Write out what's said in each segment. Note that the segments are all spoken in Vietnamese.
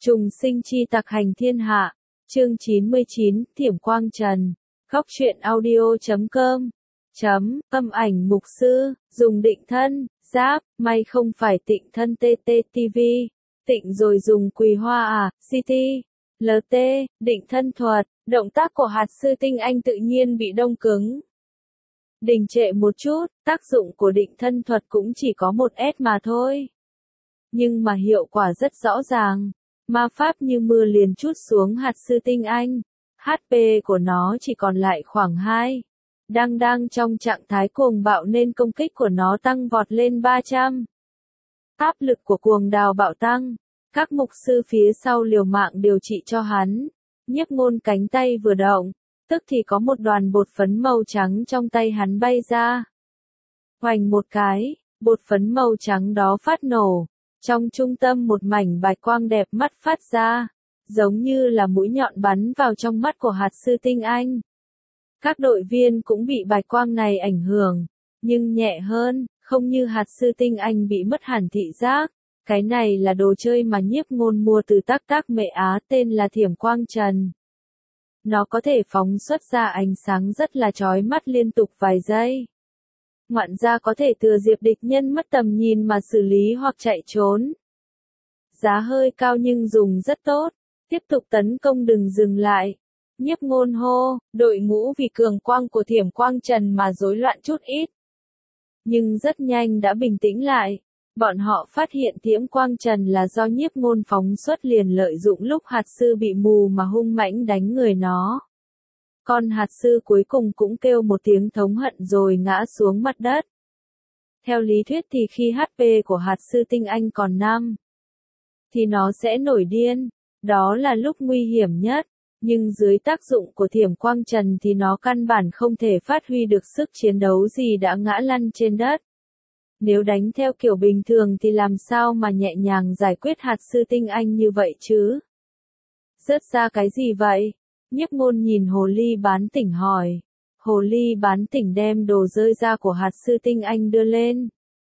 Trùng sinh chi tặc hành thiên hạ. Chương 99, Thiểm Quang Trần. Góc truyện audio.com. Âm ảnh mục sư, dùng định thân, giáp, may không phải tịnh thân TTTV. Tịnh rồi dùng quỳ hoa à, CT. LT, định thân thuật, động tác của hạt sư tinh anh tự nhiên bị đông cứng. Đình trệ một chút, tác dụng của định thân thuật cũng chỉ có một S mà thôi. Nhưng mà hiệu quả rất rõ ràng. Ma pháp như mưa liền trút xuống hạt sư tinh anh. HP của nó chỉ còn lại khoảng 2. Đang trong trạng thái cuồng bạo nên công kích của nó tăng vọt lên 300. Áp lực của cuồng đào bạo tăng. Các mục sư phía sau liều mạng điều trị cho hắn. Nhiếp Ngôn cánh tay vừa động, tức thì có một đoàn bột phấn màu trắng trong tay hắn bay ra. Hoành một cái, bột phấn màu trắng đó phát nổ. Trong trung tâm một mảnh bạch quang đẹp mắt phát ra, giống như là mũi nhọn bắn vào trong mắt của hạt sư tinh anh. Các đội viên cũng bị bạch quang này ảnh hưởng, nhưng nhẹ hơn, không như hạt sư tinh anh bị mất hẳn thị giác. Cái này là đồ chơi mà Nhiếp Ngôn mua từ Tác Mệ Á tên là Thiểm Quang Trần. Nó có thể phóng xuất ra ánh sáng rất là chói mắt liên tục vài giây. Ngoạn gia có thể thừa dịp địch nhân mất tầm nhìn mà xử lý hoặc chạy trốn. Giá hơi cao nhưng dùng rất tốt. Tiếp tục tấn công đừng dừng lại. Nhiếp Ngôn hô, đội ngũ vì cường quang của Thiểm Quang Trần mà rối loạn chút ít. Nhưng rất nhanh đã bình tĩnh lại. Bọn họ phát hiện Thiểm Quang Trần là do Nhiếp Ngôn phóng xuất liền lợi dụng lúc hạt sư bị mù mà hung mãnh đánh người nó. Con hạt sư cuối cùng cũng kêu một tiếng thống hận rồi ngã xuống mặt đất. Theo lý thuyết thì khi HP của hạt sư tinh anh còn 5, thì nó sẽ nổi điên. Đó là lúc nguy hiểm nhất. Nhưng dưới tác dụng của Thiểm Quang Trần thì nó căn bản không thể phát huy được sức chiến đấu gì đã ngã lăn trên đất. Nếu đánh theo kiểu bình thường thì làm sao mà nhẹ nhàng giải quyết hạt sư tinh anh như vậy chứ? Rớt ra cái gì vậy? Nhiếp Ngôn nhìn hồ ly bán tỉnh hỏi. Hồ ly bán tỉnh đem đồ rơi ra của hạt sư tinh anh đưa lên.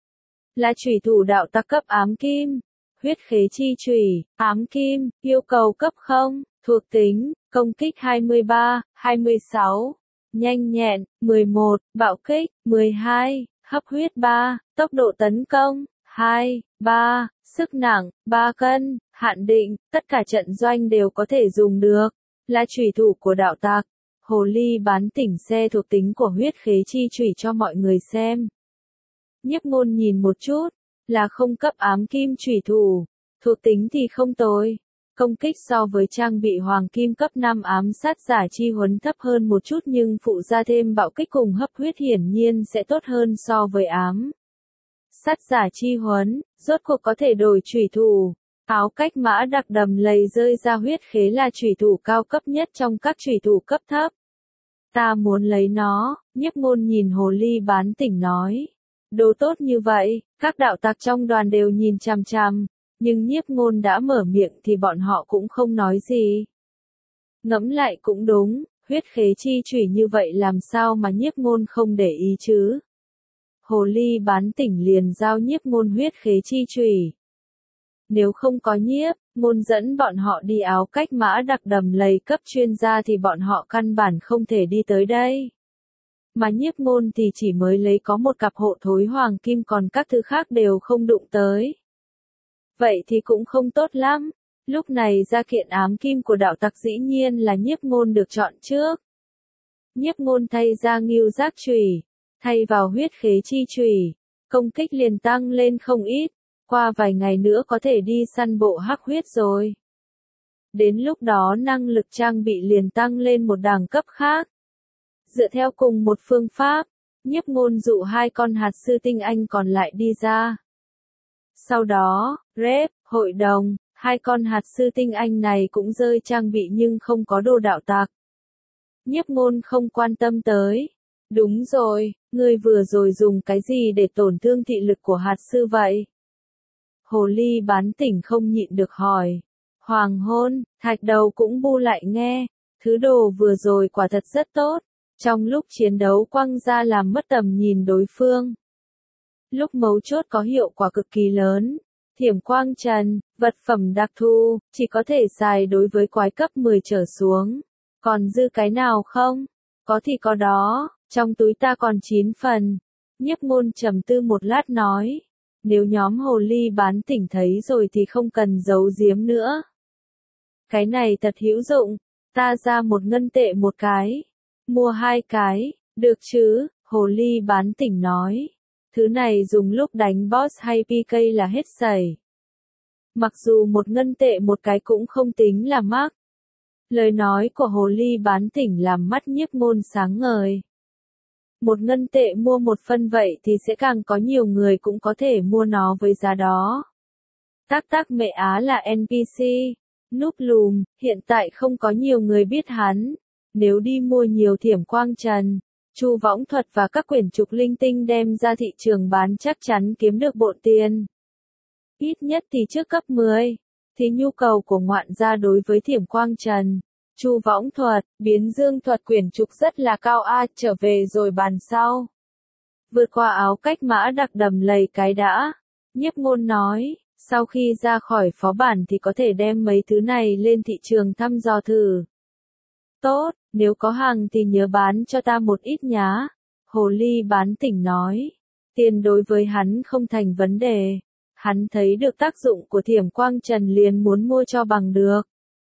Là chủy thủ đạo tặc cấp ám kim. Huyết khế chi chủy, ám kim, yêu cầu cấp 0, thuộc tính, công kích 23, 26, nhanh nhẹn, 11, bạo kích, 12, hấp huyết 3, tốc độ tấn công, 2, 3, sức nặng, 3 cân, hạn định, tất cả trận doanh đều có thể dùng được. Là chủy thủ của đạo tặc. Hồ ly bán tỉnh xe thuộc tính của huyết khế chi chủy cho mọi người xem. Nhiếp Ngôn nhìn một chút, là không cấp ám kim chủy thủ. Thuộc tính thì không tồi. Công kích so với trang bị hoàng kim cấp 5 ám sát giả chi huấn thấp hơn một chút nhưng phụ ra thêm bạo kích cùng hấp huyết hiển nhiên sẽ tốt hơn so với ám sát giả chi huấn, rốt cuộc có thể đổi chủy thủ. Áo cách mã đặc đầm lầy rơi ra huyết khế là chủy thủ cao cấp nhất trong các chủy thủ cấp thấp. Ta muốn lấy nó, Nhiếp Ngôn nhìn hồ ly bán tỉnh nói. Đồ tốt như vậy, các đạo tặc trong đoàn đều nhìn chằm chằm, nhưng Nhiếp Ngôn đã mở miệng thì bọn họ cũng không nói gì. Ngẫm lại cũng đúng, huyết khế chi chủy như vậy làm sao mà Nhiếp Ngôn không để ý chứ? Hồ ly bán tỉnh liền giao Nhiếp Ngôn huyết khế chi chủy. Nếu không có Nhiếp Ngôn dẫn bọn họ đi áo cách mã đặc đầm lầy cấp chuyên gia thì bọn họ căn bản không thể đi tới đây. Mà Nhiếp Ngôn thì chỉ mới lấy có một cặp hộ thối hoàng kim còn các thứ khác đều không đụng tới. Vậy thì cũng không tốt lắm. Lúc này ra kiện ám kim của đạo tặc dĩ nhiên là Nhiếp Ngôn được chọn trước. Nhiếp Ngôn thay ra ngưu giác chủy, thay vào huyết khế chi chủy, công kích liền tăng lên không ít. Qua vài ngày nữa có thể đi săn bộ hắc huyết rồi. Đến lúc đó năng lực trang bị liền tăng lên một đẳng cấp khác. Dựa theo cùng một phương pháp, Nhiếp Ngôn dụ 2 con hạt sư tinh anh còn lại đi ra. Sau đó, rep, hội đồng, 2 con hạt sư tinh anh này cũng rơi trang bị nhưng không có đồ đạo tặc. Nhiếp Ngôn không quan tâm tới. Đúng rồi, ngươi vừa rồi dùng cái gì để tổn thương thị lực của hạt sư vậy? Hồ ly bán tỉnh không nhịn được hỏi. Hoàng hôn, thạch đầu cũng bu lại nghe. Thứ đồ vừa rồi quả thật rất tốt. Trong lúc chiến đấu quăng ra làm mất tầm nhìn đối phương. Lúc mấu chốt có hiệu quả cực kỳ lớn. Thiểm quang trần, vật phẩm đặc thù, chỉ có thể xài đối với quái cấp 10 trở xuống. Còn dư cái nào không? Có thì có đó, trong túi ta còn 9 phần. Nhiếp Ngôn trầm tư một lát nói. Nếu nhóm hồ ly bán tỉnh thấy rồi thì không cần giấu giếm nữa. Cái này thật hữu dụng, ta ra 1 ngân tệ một cái. Mua 2 cái, được chứ, hồ ly bán tỉnh nói. Thứ này dùng lúc đánh boss hay PK là hết sẩy. Mặc dù 1 ngân tệ một cái cũng không tính là mắc. Lời nói của hồ ly bán tỉnh làm mắt Nhiếp Ngôn sáng ngời. 1 ngân tệ mua 1 phân vậy thì sẽ càng có nhiều người cũng có thể mua nó với giá đó. Tác tác mẹ á là NPC, núp lùm, hiện tại không có nhiều người biết hắn. Nếu đi mua nhiều thiểm quang trần, chu võng thuật và các quyển trục linh tinh đem ra thị trường bán chắc chắn kiếm được bộn tiền. Ít nhất thì trước cấp 10, thì nhu cầu của ngoạn gia đối với thiểm quang trần, chu võng thuật, biến dương thuật quyển trục rất là cao trở về rồi bàn sau. Vượt qua áo cách mã đặc đầm lầy cái đã. Nhiếp Ngôn nói, sau khi ra khỏi phó bản thì có thể đem mấy thứ này lên thị trường thăm dò thử. Tốt, nếu có hàng thì nhớ bán cho ta một ít nhá. Hồ ly bán tỉnh nói. Tiền đối với hắn không thành vấn đề. Hắn thấy được tác dụng của thiểm quang trần liền muốn mua cho bằng được.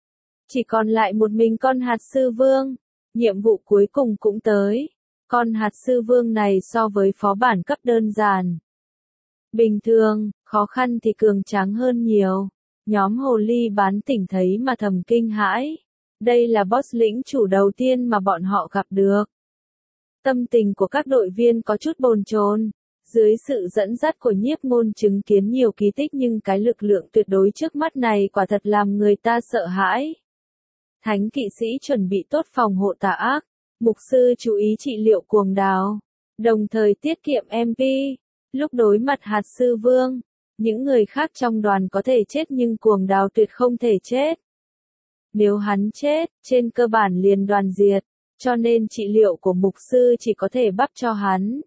Chỉ còn lại một mình con hạt sư vương. Nhiệm vụ cuối cùng cũng tới. Con hạt sư vương này so với phó bản cấp đơn giản. Bình thường, khó khăn thì cường tráng hơn nhiều. Nhóm hồ ly bán tỉnh thấy mà thầm kinh hãi. Đây là boss lĩnh chủ đầu tiên mà bọn họ gặp được. Tâm tình của các đội viên có chút bồn chồn. Dưới sự dẫn dắt của Nhiếp Ngôn chứng kiến nhiều kỳ tích nhưng cái lực lượng tuyệt đối trước mắt này quả thật làm người ta sợ hãi. Thánh kỵ sĩ chuẩn bị tốt phòng hộ tà ác. Mục sư chú ý trị liệu cuồng đào. Đồng thời tiết kiệm MP. Lúc đối mặt hạt sư vương, những người khác trong đoàn có thể chết nhưng cuồng đào tuyệt không thể chết. Nếu hắn chết, trên cơ bản liền đoàn diệt, cho nên trị liệu của mục sư chỉ có thể bắp cho hắn.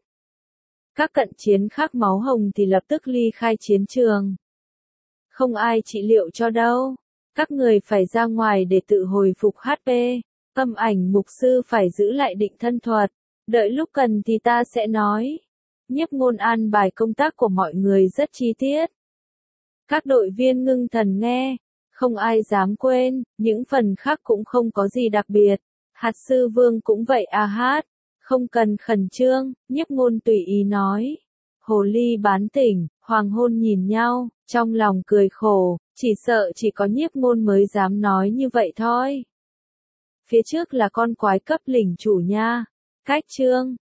Các cận chiến khác máu hồng thì lập tức ly khai chiến trường. Không ai trị liệu cho đâu. Các người phải ra ngoài để tự hồi phục HP. Âm ảnh mục sư phải giữ lại định thân thuật. Đợi lúc cần thì ta sẽ nói. Nhiếp Ngôn an bài công tác của mọi người rất chi tiết. Các đội viên ngưng thần nghe. Không ai dám quên, những phần khác cũng không có gì đặc biệt. Hạt sư vương cũng vậy hát. Không cần khẩn trương, Nhiếp Ngôn tùy ý nói. Hồ ly bán tỉnh, hoàng hôn nhìn nhau, trong lòng cười khổ, chỉ sợ chỉ có Nhiếp Ngôn mới dám nói như vậy thôi. Phía trước là con quái cấp lĩnh chủ nha. Cách chương